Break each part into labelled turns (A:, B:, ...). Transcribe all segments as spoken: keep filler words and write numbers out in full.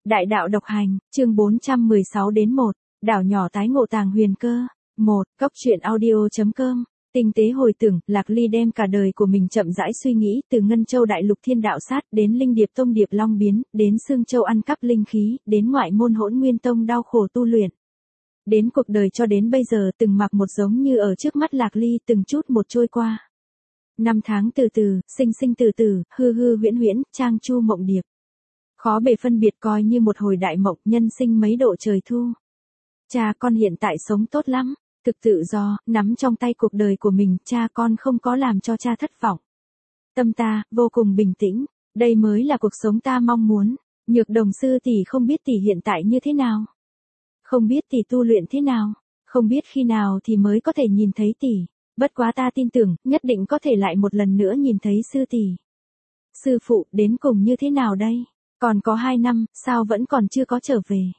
A: Đại đạo độc hành, chương bốn trăm mười sáu đến một, đảo nhỏ tái ngộ tàng huyền cơ. một. Cốc truyện audio.com. Tinh tế hồi tưởng, Lạc Ly đem cả đời của mình chậm rãi suy nghĩ, từ Ngân Châu Đại Lục Thiên Đạo Sát, đến Linh Điệp Tông Điệp Long biến, đến Sương Châu ăn cắp linh khí, đến ngoại môn Hỗn Nguyên Tông đau khổ tu luyện. Đến cuộc đời cho đến bây giờ từng mặc một giống như ở trước mắt Lạc Ly, từng chút một trôi qua. Năm tháng từ từ, sinh sinh từ từ, hư hư huyễn huyễn, trang chu mộng điệp. Khó bề phân biệt, coi như một hồi đại mộng, nhân sinh mấy độ trời thu. Cha con hiện tại sống tốt lắm, thực tự do, nắm trong tay cuộc đời của mình, cha con không có làm cho cha thất vọng. Tâm ta, vô cùng bình tĩnh, đây mới là cuộc sống ta mong muốn. Nhược Đồng sư tỷ không biết tỷ hiện tại như thế nào. Không biết tỷ tu luyện thế nào, không biết khi nào thì mới có thể nhìn thấy tỷ. Bất quá ta tin tưởng, nhất định có thể lại một lần nữa nhìn thấy sư tỷ. Sư phụ, đến cùng như thế nào đây? Còn có hai năm, sao vẫn còn chưa có trở về?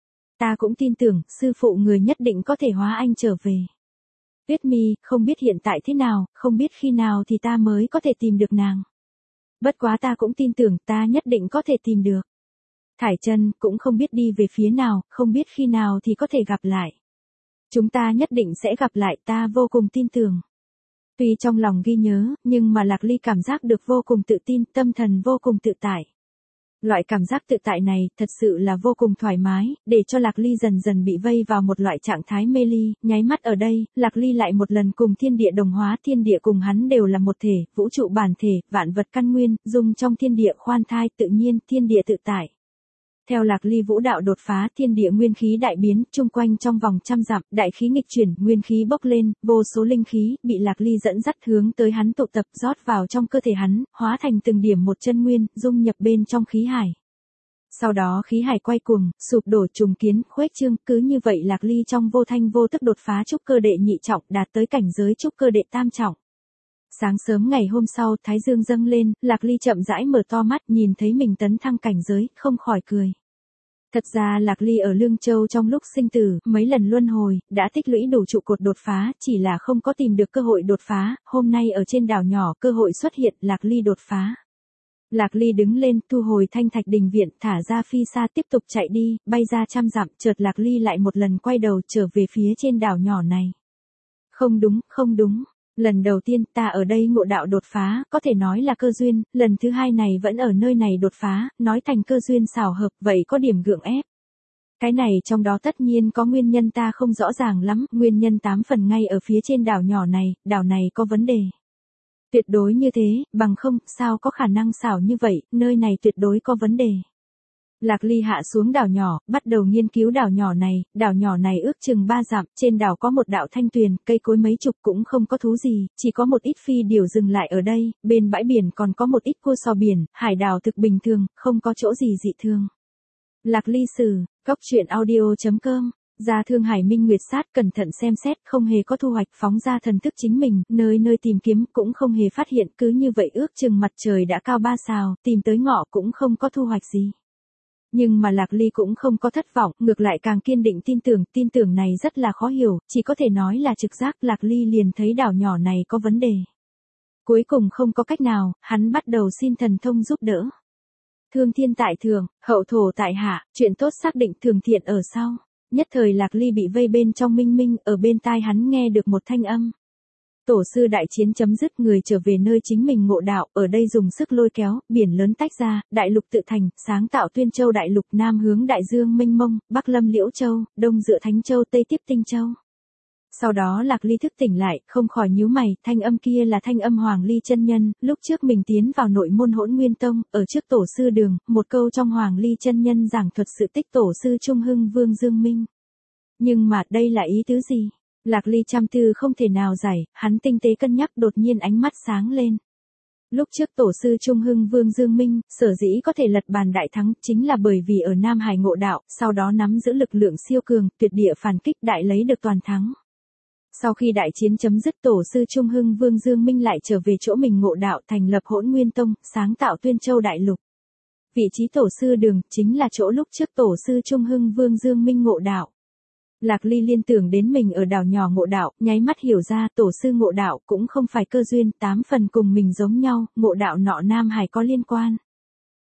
A: Ta cũng tin tưởng, sư phụ người nhất định có thể hóa anh trở về. Tuyết Mi, không biết hiện tại thế nào, không biết khi nào thì ta mới có thể tìm được nàng. Bất quá ta cũng tin tưởng, ta nhất định có thể tìm được. Thải Chân, cũng không biết đi về phía nào, không biết khi nào thì có thể gặp lại. Chúng ta nhất định sẽ gặp lại, ta vô cùng tin tưởng. Tuy trong lòng ghi nhớ, nhưng mà Lạc Ly cảm giác được vô cùng tự tin, tâm thần vô cùng tự tại. Loại cảm giác tự tại này, thật sự là vô cùng thoải mái, để cho Lạc Ly dần dần bị vây vào một loại trạng thái mê ly, nháy mắt ở đây, Lạc Ly lại một lần cùng thiên địa đồng hóa, thiên địa cùng hắn đều là một thể, vũ trụ bản thể, vạn vật căn nguyên, dung trong thiên địa khoan thai, tự nhiên, thiên địa tự tại. Theo Lạc Ly vũ đạo đột phá, thiên địa nguyên khí đại biến, chung quanh trong vòng trăm dặm, đại khí nghịch chuyển, nguyên khí bốc lên, vô số linh khí, bị Lạc Ly dẫn dắt hướng tới hắn tụ tập, rót vào trong cơ thể hắn, hóa thành từng điểm một chân nguyên, dung nhập bên trong khí hải. Sau đó khí hải quay cuồng, sụp đổ trùng kiến, khuếch trương, cứ như vậy Lạc Ly trong vô thanh vô tức đột phá trúc cơ đệ nhị trọng, đạt tới cảnh giới trúc cơ đệ tam trọng. Sáng sớm ngày hôm sau, thái dương dâng lên, Lạc Ly chậm rãi mở to mắt, nhìn thấy mình tấn thăng cảnh giới, không khỏi cười. Thật ra Lạc Ly ở Lương Châu trong lúc sinh tử, mấy lần luân hồi, đã tích lũy đủ trụ cột đột phá, chỉ là không có tìm được cơ hội đột phá, hôm nay ở trên đảo nhỏ, cơ hội xuất hiện, Lạc Ly đột phá. Lạc Ly đứng lên, thu hồi Thanh Thạch Đình viện, thả ra phi xa tiếp tục chạy đi, bay ra trăm dặm, chợt Lạc Ly lại một lần quay đầu trở về phía trên đảo nhỏ này. Không đúng, không đúng. Lần đầu tiên ta ở đây ngộ đạo đột phá, có thể nói là cơ duyên, lần thứ hai này vẫn ở nơi này đột phá, nói thành cơ duyên xảo hợp, vậy có điểm gượng ép. Cái này trong đó tất nhiên có nguyên nhân ta không rõ ràng lắm, nguyên nhân tám phần ngay ở phía trên đảo nhỏ này, đảo này có vấn đề. Tuyệt đối như thế, bằng không, sao có khả năng xảo như vậy, nơi này tuyệt đối có vấn đề. Lạc Ly hạ xuống đảo nhỏ, bắt đầu nghiên cứu đảo nhỏ này, đảo nhỏ này ước chừng ba dặm, trên đảo có một đạo thanh tuyền, cây cối mấy chục cũng không có thú gì, chỉ có một ít phi điểu dừng lại ở đây, bên bãi biển còn có một ít cua sò biển, hải đảo thực bình thường, không có chỗ gì dị thương. Lạc Ly sử, cốc truyện audio.com, ra Thương Hải Minh Nguyệt Sát cẩn thận xem xét, không hề có thu hoạch, phóng ra thần thức chính mình, nơi nơi tìm kiếm cũng không hề phát hiện, cứ như vậy ước chừng mặt trời đã cao ba sào, tìm tới ngọ cũng không có thu hoạch gì. Nhưng mà Lạc Ly cũng không có thất vọng, ngược lại càng kiên định tin tưởng, tin tưởng này rất là khó hiểu, chỉ có thể nói là trực giác, Lạc Ly liền thấy đảo nhỏ này có vấn đề. Cuối cùng không có cách nào, hắn bắt đầu xin thần thông giúp đỡ. Thương thiên tại thường, hậu thổ tại hạ, chuyện tốt xác định thường thiện ở sau. Nhất thời Lạc Ly bị vây bên trong minh minh, ở bên tai hắn nghe được một thanh âm. Tổ sư đại chiến chấm dứt, người trở về nơi chính mình ngộ đạo, ở đây dùng sức lôi kéo, biển lớn tách ra, đại lục tự thành, sáng tạo Tuyên Châu đại lục, nam hướng đại dương mênh mông, bắc lâm Liễu Châu, đông dựa Thánh Châu, tây tiếp Tinh Châu. Sau đó Lạc Ly thức tỉnh lại, không khỏi nhíu mày, thanh âm kia là thanh âm Hoàng Ly chân nhân, lúc trước mình tiến vào nội môn Hỗn Nguyên Tông, ở trước tổ sư đường, một câu trong Hoàng Ly chân nhân giảng thuật sự tích tổ sư Trung Hưng Vương Dương Minh. Nhưng mà, đây là ý tứ gì? Lạc Ly trăm tư không thể nào giải, hắn tinh tế cân nhắc, đột nhiên ánh mắt sáng lên. Lúc trước tổ sư Trung Hưng Vương Dương Minh, sở dĩ có thể lật bàn đại thắng, chính là bởi vì ở Nam Hải ngộ đạo, sau đó nắm giữ lực lượng siêu cường, tuyệt địa phản kích, đại lấy được toàn thắng. Sau khi đại chiến chấm dứt, tổ sư Trung Hưng Vương Dương Minh lại trở về chỗ mình ngộ đạo, thành lập Hỗn Nguyên Tông, sáng tạo Tuyên Châu đại lục. Vị trí tổ sư đường, chính là chỗ lúc trước tổ sư Trung Hưng Vương Dương Minh ngộ đạo. Lạc Ly liên tưởng đến mình ở đảo nhỏ ngộ đạo, nháy mắt hiểu ra, tổ sư ngộ đạo cũng không phải cơ duyên, tám phần cùng mình giống nhau, ngộ đạo nọ Nam Hải có liên quan.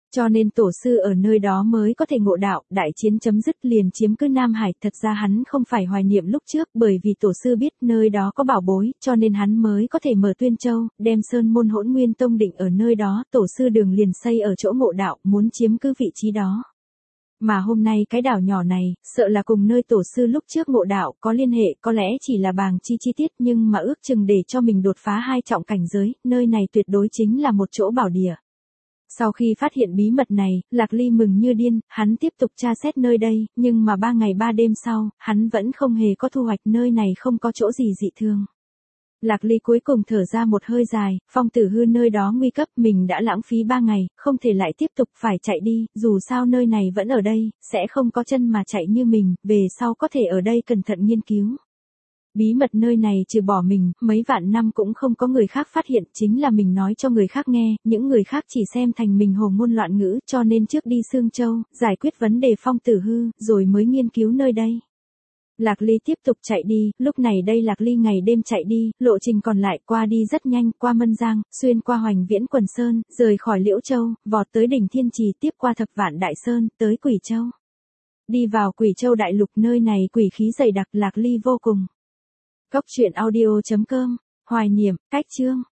A: Cho nên tổ sư ở nơi đó mới có thể ngộ đạo, đại chiến chấm dứt liền chiếm cứ Nam Hải. Thật ra hắn không phải hoài niệm lúc trước, bởi vì tổ sư biết nơi đó có bảo bối, cho nên hắn mới có thể mở Tuyên Châu, đem Sơn Môn Hỗn Nguyên Tông định ở nơi đó, tổ sư đường liền xây ở chỗ ngộ đạo, muốn chiếm cứ vị trí đó. Mà hôm nay cái đảo nhỏ này, sợ là cùng nơi tổ sư lúc trước ngộ đạo có liên hệ, có lẽ chỉ là bàng chi chi tiết, nhưng mà ước chừng để cho mình đột phá hai trọng cảnh giới, nơi này tuyệt đối chính là một chỗ bảo địa. Sau khi phát hiện bí mật này, Lạc Ly mừng như điên, hắn tiếp tục tra xét nơi đây, nhưng mà ba ngày ba đêm sau, hắn vẫn không hề có thu hoạch, nơi này không có chỗ gì dị thường. Lạc Ly cuối cùng thở ra một hơi dài, Phong Tử Hư nơi đó nguy cấp, mình đã lãng phí ba ngày, không thể lại tiếp tục, phải chạy đi, dù sao nơi này vẫn ở đây, sẽ không có chân mà chạy như mình, về sau có thể ở đây cẩn thận nghiên cứu. Bí mật nơi này trừ bỏ mình, mấy vạn năm cũng không có người khác phát hiện, chính là mình nói cho người khác nghe, những người khác chỉ xem thành mình hồ ngôn loạn ngữ, cho nên trước đi Sương Châu, giải quyết vấn đề Phong Tử Hư, rồi mới nghiên cứu nơi đây. Lạc Ly tiếp tục chạy đi, lúc này đây Lạc Ly ngày đêm chạy đi, lộ trình còn lại qua đi rất nhanh, qua Mân Giang, xuyên qua Hoành Viễn Quần Sơn, rời khỏi Liễu Châu, vọt tới đỉnh Thiên Trì, tiếp qua Thập Vạn Đại Sơn, tới Quỷ Châu. Đi vào Quỷ Châu đại lục, nơi này quỷ khí dày đặc, Lạc Ly vô cùng. Cốc truyện audio chấm com, hoài niệm, cách chương.